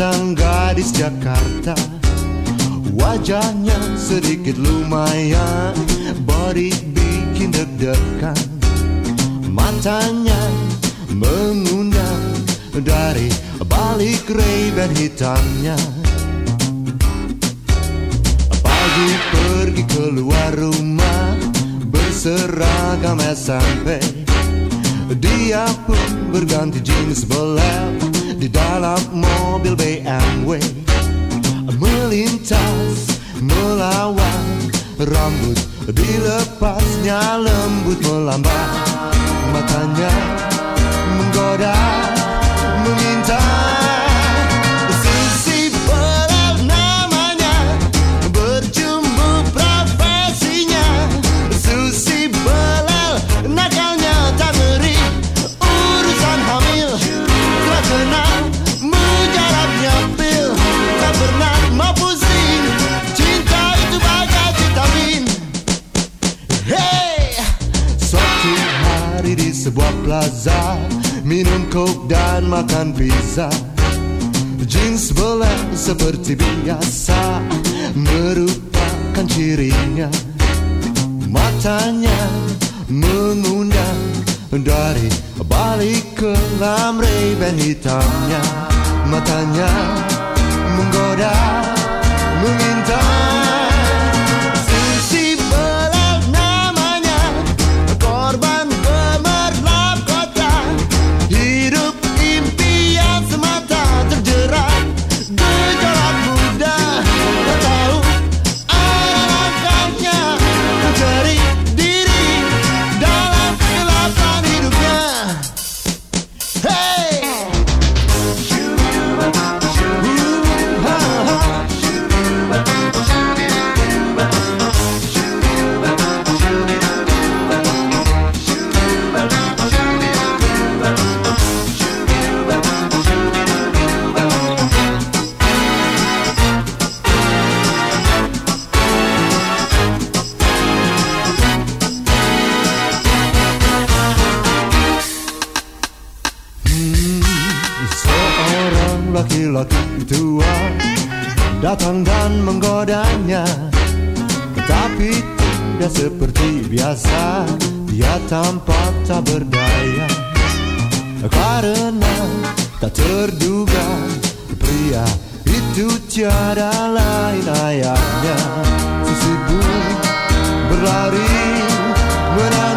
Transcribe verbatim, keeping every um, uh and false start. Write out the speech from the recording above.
tentang gadis Jakarta. Wajahnya sedikit lumayan, body bikin deg-degan. Matanya mengundang dari balik Ray-Ban hitamnya. Pagi pergi keluar rumah berseragam S M P. Dia pun berganti jeans belel di dalam mobil B M W. Melintas melawan, rambut dilepasnya lembut melambai. Matanya menggoda, meminta. Susi Belal namanya, berjumbu profesinya. Susi Belal nakalnya tak ngeri, urusan hamil telah kenal, mujarabnya pil, tak pernah mau pusing. Cinta itu bagai vitamin. Hey, suatu hari di sebuah plaza, minum coke dan makan pizza. Jeans belel seperti biasa merupakan cirinya. Matanya mengundang dari balik kelam Ray-Ban hitamnya. Matanya menggoda, meminta. Susi Belal namanya, korban gemerlap kota. Hidup impian semata, terjerat gejolak muda. Tak tahu arah langkahnya, mencari diri dalam kegelapan hidupnya. Hey! Seorang laki-laki tua datang dan menggodanya, tetapi tidak seperti biasa. Dia tampak tak berdaya, karena tak terduga pria itu tiada lain ayahnya. Si sibuk berlari menari